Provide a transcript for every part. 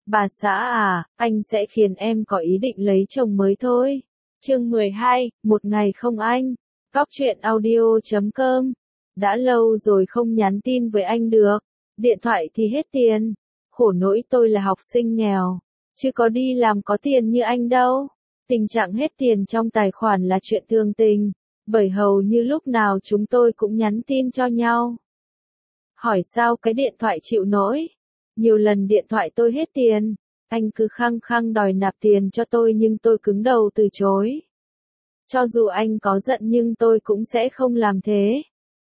Bà xã à, anh sẽ khiến em có ý định lấy chồng mới thôi. Chương 12, một ngày không anh. Góc truyện audio.com. Đã lâu rồi không nhắn tin với anh được. Điện thoại thì hết tiền. Khổ nỗi tôi là học sinh nghèo. Chứ có đi làm có tiền như anh đâu. Tình trạng hết tiền trong tài khoản là chuyện thường tình. Bởi hầu như lúc nào chúng tôi cũng nhắn tin cho nhau. Hỏi sao cái điện thoại chịu nổi. Nhiều lần điện thoại tôi hết tiền. Anh cứ khăng khăng đòi nạp tiền cho tôi nhưng tôi cứng đầu từ chối. Cho dù anh có giận nhưng tôi cũng sẽ không làm thế.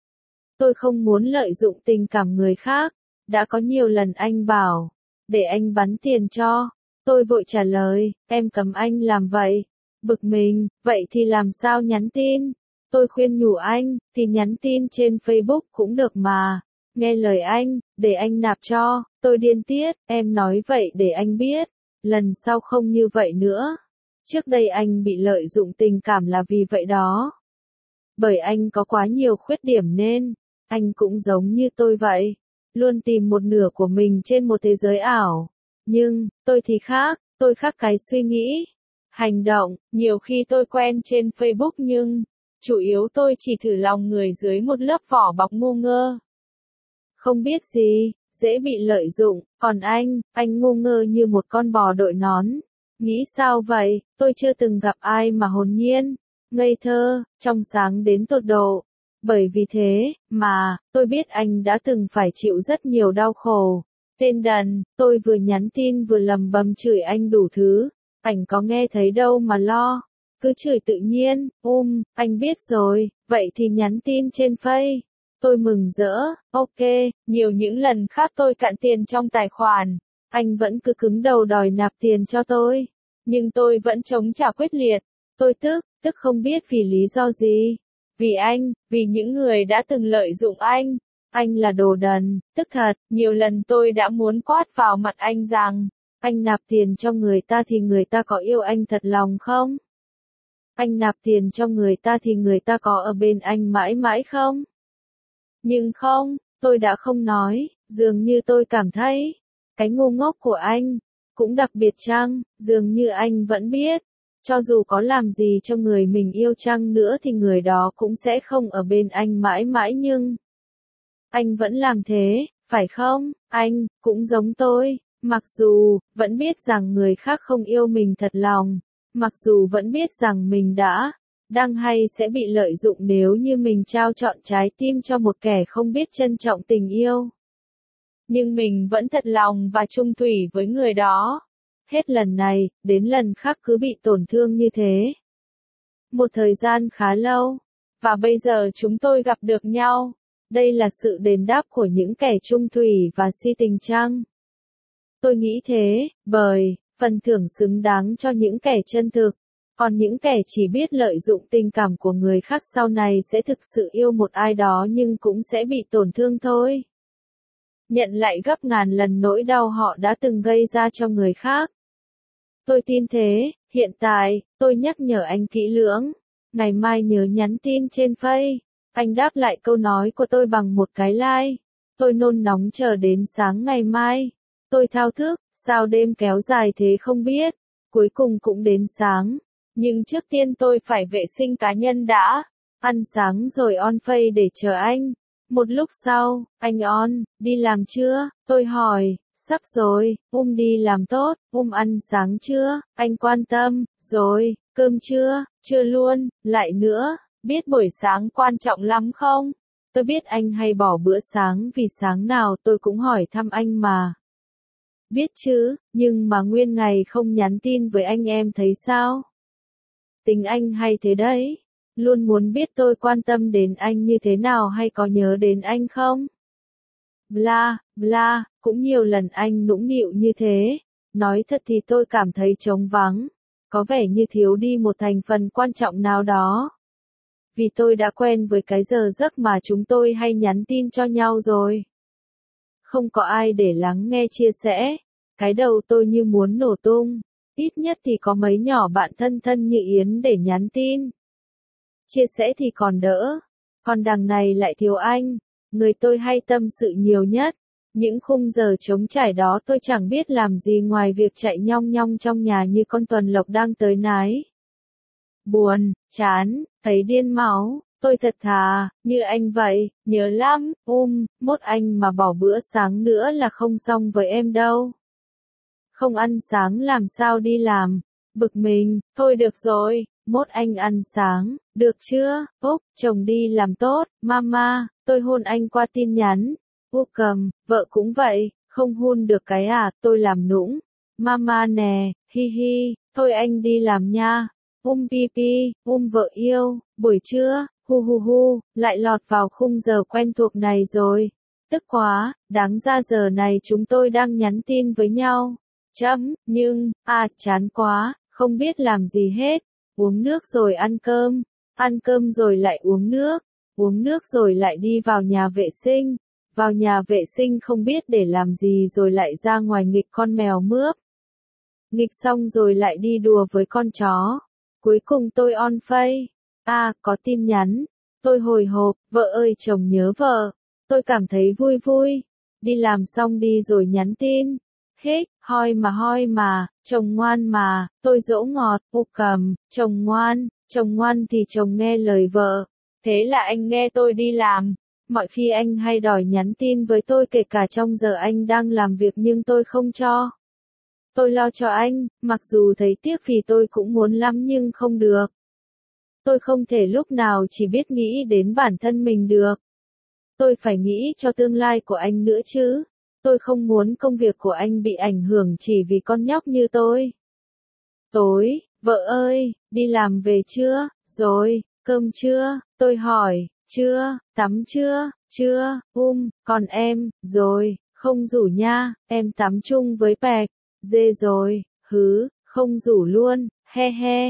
Tôi không muốn lợi dụng tình cảm người khác. Đã có nhiều lần anh bảo, để anh bắn tiền cho. Tôi vội trả lời, em cấm anh làm vậy. Bực mình, vậy thì làm sao nhắn tin? Tôi khuyên nhủ anh, thì nhắn tin trên Facebook cũng được mà. Nghe lời anh, để anh nạp cho. Tôi điên tiết, em nói vậy để anh biết. Lần sau không như vậy nữa. Trước đây anh bị lợi dụng tình cảm là vì vậy đó. Bởi anh có quá nhiều khuyết điểm nên, anh cũng giống như tôi vậy. Luôn tìm một nửa của mình trên một thế giới ảo. Nhưng, tôi thì khác, tôi khác cái suy nghĩ. Hành động, nhiều khi tôi quen trên Facebook nhưng, chủ yếu tôi chỉ thử lòng người dưới một lớp vỏ bọc ngu ngơ. Không biết gì, dễ bị lợi dụng, còn anh ngu ngơ như một con bò đội nón. Nghĩ sao vậy, tôi chưa từng gặp ai mà hồn nhiên, ngây thơ, trong sáng đến tột độ. Bởi vì thế, mà, tôi biết anh đã từng phải chịu rất nhiều đau khổ. Tên đần, tôi vừa nhắn tin vừa lầm bầm chửi anh đủ thứ. Anh có nghe thấy đâu mà lo. Cứ chửi tự nhiên, anh biết rồi, vậy thì nhắn tin trên Face. Tôi mừng rỡ, ok, nhiều những lần khác tôi cạn tiền trong tài khoản. Anh vẫn cứ cứng đầu đòi nạp tiền cho tôi. Nhưng tôi vẫn chống trả quyết liệt. Tôi tức không biết vì lý do gì. Vì anh, vì những người đã từng lợi dụng anh. Anh là đồ đần, tức thật, nhiều lần tôi đã muốn quát vào mặt anh rằng, anh nạp tiền cho người ta thì người ta có yêu anh thật lòng không? Anh nạp tiền cho người ta thì người ta có ở bên anh mãi mãi không? Nhưng không, tôi đã không nói, dường như tôi cảm thấy, cái ngu ngốc của anh, cũng đặc biệt chăng, dường như anh vẫn biết, cho dù có làm gì cho người mình yêu chăng nữa thì người đó cũng sẽ không ở bên anh mãi mãi nhưng, anh vẫn làm thế, phải không? Anh, cũng giống tôi, mặc dù, vẫn biết rằng người khác không yêu mình thật lòng, mặc dù vẫn biết rằng mình đang hay sẽ bị lợi dụng nếu như mình trao trọn trái tim cho một kẻ không biết trân trọng tình yêu. Nhưng mình vẫn thật lòng và trung thủy với người đó. Hết lần này, đến lần khác cứ bị tổn thương như thế. Một thời gian khá lâu, và bây giờ chúng tôi gặp được nhau. Đây là sự đền đáp của những kẻ trung thủy và si tình chăng? Tôi nghĩ thế, bởi, phần thưởng xứng đáng cho những kẻ chân thực. Còn những kẻ chỉ biết lợi dụng tình cảm của người khác sau này sẽ thực sự yêu một ai đó nhưng cũng sẽ bị tổn thương thôi. Nhận lại gấp ngàn lần nỗi đau họ đã từng gây ra cho người khác. Tôi tin thế, hiện tại, tôi nhắc nhở anh kỹ lưỡng. Ngày mai nhớ nhắn tin trên Face. Anh đáp lại câu nói của tôi bằng một cái like. Tôi nôn nóng chờ đến sáng ngày mai. Tôi thao thức, sao đêm kéo dài thế không biết. Cuối cùng cũng đến sáng. Nhưng trước tiên tôi phải vệ sinh cá nhân đã. Ăn sáng rồi on Face để chờ anh. Một lúc sau, anh on, đi làm chưa? Tôi hỏi, sắp rồi, đi làm tốt, ăn sáng chưa? Anh quan tâm, rồi, cơm chưa? Chưa luôn, lại nữa, biết buổi sáng quan trọng lắm không? Tôi biết anh hay bỏ bữa sáng vì sáng nào tôi cũng hỏi thăm anh mà. Biết chứ, nhưng mà nguyên ngày không nhắn tin với anh em thấy sao? Tính anh hay thế đấy. Luôn muốn biết tôi quan tâm đến anh như thế nào hay có nhớ đến anh không? Bla, bla, cũng nhiều lần anh nũng nịu như thế. Nói thật thì tôi cảm thấy trống vắng. Có vẻ như thiếu đi một thành phần quan trọng nào đó. Vì tôi đã quen với cái giờ giấc mà chúng tôi hay nhắn tin cho nhau rồi. Không có ai để lắng nghe chia sẻ. Cái đầu tôi như muốn nổ tung. Ít nhất thì có mấy nhỏ bạn thân thân như Yến để nhắn tin. Chia sẻ thì còn đỡ. Còn đằng này lại thiếu anh. Người tôi hay tâm sự nhiều nhất. Những khung giờ trống trải đó tôi chẳng biết làm gì ngoài việc chạy nhong nhong trong nhà như con tuần lộc đang tới nái. Buồn, chán, thấy điên máu, tôi thật thà, như anh vậy, nhớ lắm, mốt anh mà bỏ bữa sáng nữa là không xong với em đâu. Không ăn sáng làm sao đi làm, bực mình, thôi được rồi, mốt anh ăn sáng, được chưa, chồng đi làm tốt, mama, tôi hôn anh qua tin nhắn. Cầm, vợ cũng vậy, không hôn được cái à, tôi làm nũng. Mama nè, hi hi, thôi anh đi làm nha. Pipi, vợ yêu, buổi trưa, hu, lại lọt vào khung giờ quen thuộc này rồi. Tức quá, đáng ra giờ này chúng tôi đang nhắn tin với nhau. Nhưng, chán quá, không biết làm gì hết. Uống nước rồi ăn cơm rồi lại uống nước rồi lại đi vào nhà vệ sinh. Vào nhà vệ sinh không biết để làm gì rồi lại ra ngoài nghịch con mèo mướp. Nghịch xong rồi lại đi đùa với con chó. Cuối cùng tôi on face. Có tin nhắn. Tôi hồi hộp, vợ ơi chồng nhớ vợ. Tôi cảm thấy vui vui. Đi làm xong đi rồi nhắn tin. Hoi mà, chồng ngoan mà, tôi dỗ ngọt, cầm, chồng ngoan thì chồng nghe lời vợ. Thế là anh nghe tôi đi làm. Mọi khi anh hay đòi nhắn tin với tôi kể cả trong giờ anh đang làm việc nhưng tôi không cho. Tôi lo cho anh, mặc dù thấy tiếc vì tôi cũng muốn lắm nhưng không được. Tôi không thể lúc nào chỉ biết nghĩ đến bản thân mình được. Tôi phải nghĩ cho tương lai của anh nữa chứ. Tôi không muốn công việc của anh bị ảnh hưởng chỉ vì con nhóc như tôi. Tối, vợ ơi, đi làm về chưa? Rồi, cơm chưa? Tôi hỏi, chưa, tắm chưa? Chưa, còn em, rồi, không rủ nha, em tắm chung với Bạch. Dê rồi, không rủ luôn, he,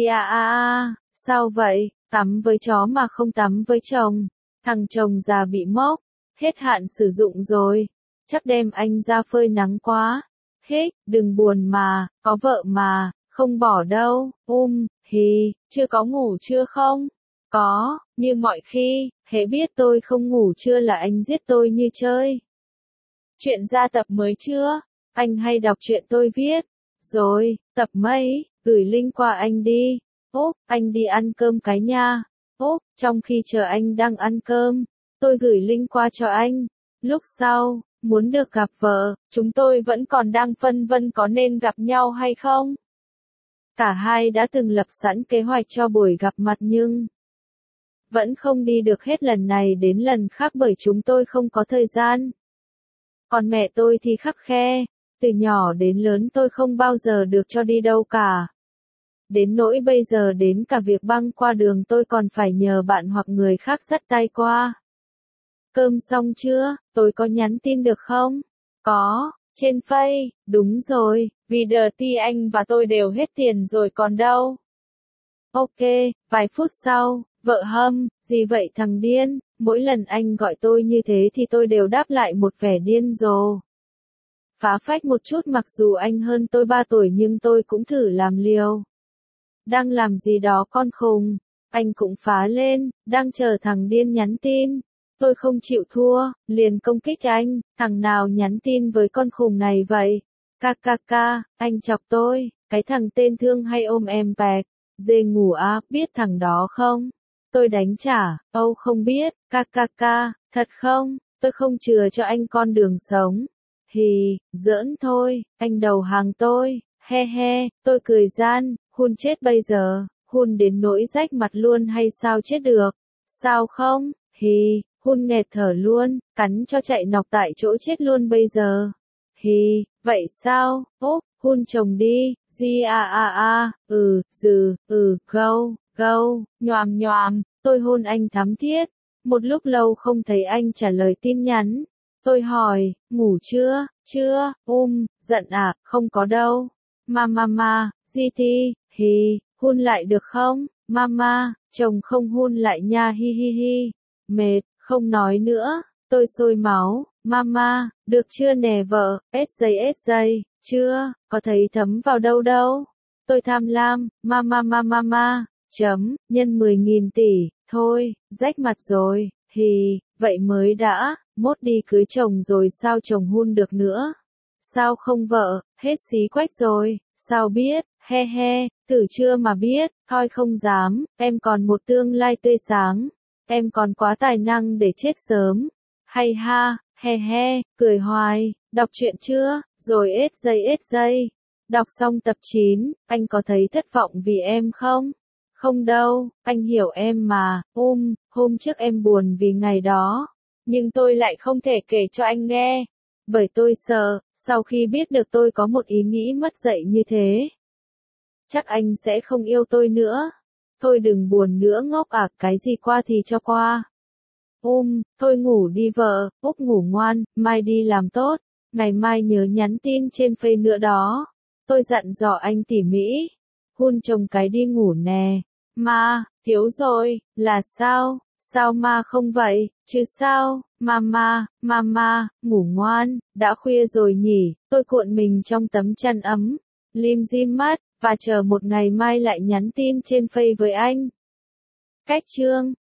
sao vậy, tắm với chó mà không tắm với chồng. Thằng chồng già bị mốc, hết hạn sử dụng rồi. Chắc đem anh ra phơi nắng quá. Đừng buồn mà, có vợ mà, không bỏ đâu, chưa có ngủ chưa không? Có, như mọi khi, hễ biết tôi không ngủ trưa là anh giết tôi như chơi. Chuyện ra tập mới chưa? Anh hay đọc chuyện tôi viết. Rồi, tập mấy, gửi link qua anh đi. Anh đi ăn cơm cái nha. Trong khi chờ anh đang ăn cơm, tôi gửi link qua cho anh. Lúc sau, muốn được gặp vợ, chúng tôi vẫn còn đang phân vân có nên gặp nhau hay không. Cả hai đã từng lập sẵn kế hoạch cho buổi gặp mặt nhưng vẫn không đi được hết lần này đến lần khác bởi chúng tôi không có thời gian. Còn mẹ tôi thì khắt khe, từ nhỏ đến lớn tôi không bao giờ được cho đi đâu cả. Đến nỗi bây giờ đến cả việc băng qua đường tôi còn phải nhờ bạn hoặc người khác dắt tay qua. Cơm xong chưa, tôi có nhắn tin được không? Có, trên Face, đúng rồi, vì đợt ti anh và tôi đều hết tiền rồi còn đâu. Ok, vài phút sau, vợ hâm, gì vậy thằng điên, mỗi lần anh gọi tôi như thế thì tôi đều đáp lại một vẻ điên rồ. Phá phách một chút mặc dù anh hơn tôi 3 tuổi nhưng tôi cũng thử làm liều. Đang làm gì đó con khùng, anh cũng phá lên, đang chờ thằng điên nhắn tin. Tôi không chịu thua, liền công kích anh, thằng nào nhắn tin với con khùng này vậy? Anh chọc tôi, cái thằng tên thương hay ôm em bẹc, dê ngủ à, biết thằng đó không? Tôi đánh trả, không biết, thật không, tôi không chừa cho anh con đường sống. Giỡn thôi, anh đầu hàng tôi, he, tôi cười gian, hun chết bây giờ, hun đến nỗi rách mặt luôn hay sao chết được? Sao không? Hun nghẹt thở luôn, cắn cho chạy nọc tại chỗ chết luôn bây giờ. Vậy sao? Hun chồng đi, go, nhoàm, tôi hôn anh thắm thiết. Một lúc lâu không thấy anh trả lời tin nhắn. Tôi hỏi, ngủ chưa? Chưa, giận à, không có đâu. Mama, GT, hun lại được không? Mama, chồng không hun lại nha hi. Mệt, không nói nữa, tôi sôi máu. Mama, được chưa nè vợ, SJ, chưa, có thấy thấm vào đâu. Tôi tham lam, mama, nhân 10.000 tỷ, thôi, rách mặt rồi, vậy mới đã, mốt đi cưới chồng rồi sao chồng hun được nữa. Sao không vợ, hết xí quách rồi, sao biết, he he, thử chưa mà biết, thôi không dám, em còn một tương lai tươi sáng, em còn quá tài năng để chết sớm. Hay ha, he he, cười hoài, đọc truyện chưa, rồi ết giây. Đọc xong tập 9, anh có thấy thất vọng vì em không? Không đâu, anh hiểu em mà, hôm trước em buồn vì ngày đó, nhưng tôi lại không thể kể cho anh nghe, bởi tôi sợ, sau khi biết được tôi có một ý nghĩ mất dạy như thế, chắc anh sẽ không yêu tôi nữa. Thôi đừng buồn nữa ngốc à, cái gì qua thì cho qua. Thôi ngủ đi vợ, Úc ngủ ngoan, mai đi làm tốt, ngày mai nhớ nhắn tin trên Face nữa đó. Tôi dặn dò anh tỉ mỉ. Hun chồng cái đi ngủ nè. Ma, thiếu rồi, là sao? Sao ma không vậy, chứ sao? Mama, ngủ ngoan, đã khuya rồi nhỉ, tôi cuộn mình trong tấm chăn ấm, lim dim mắt, và chờ một ngày mai lại nhắn tin trên Face với anh. Cách chương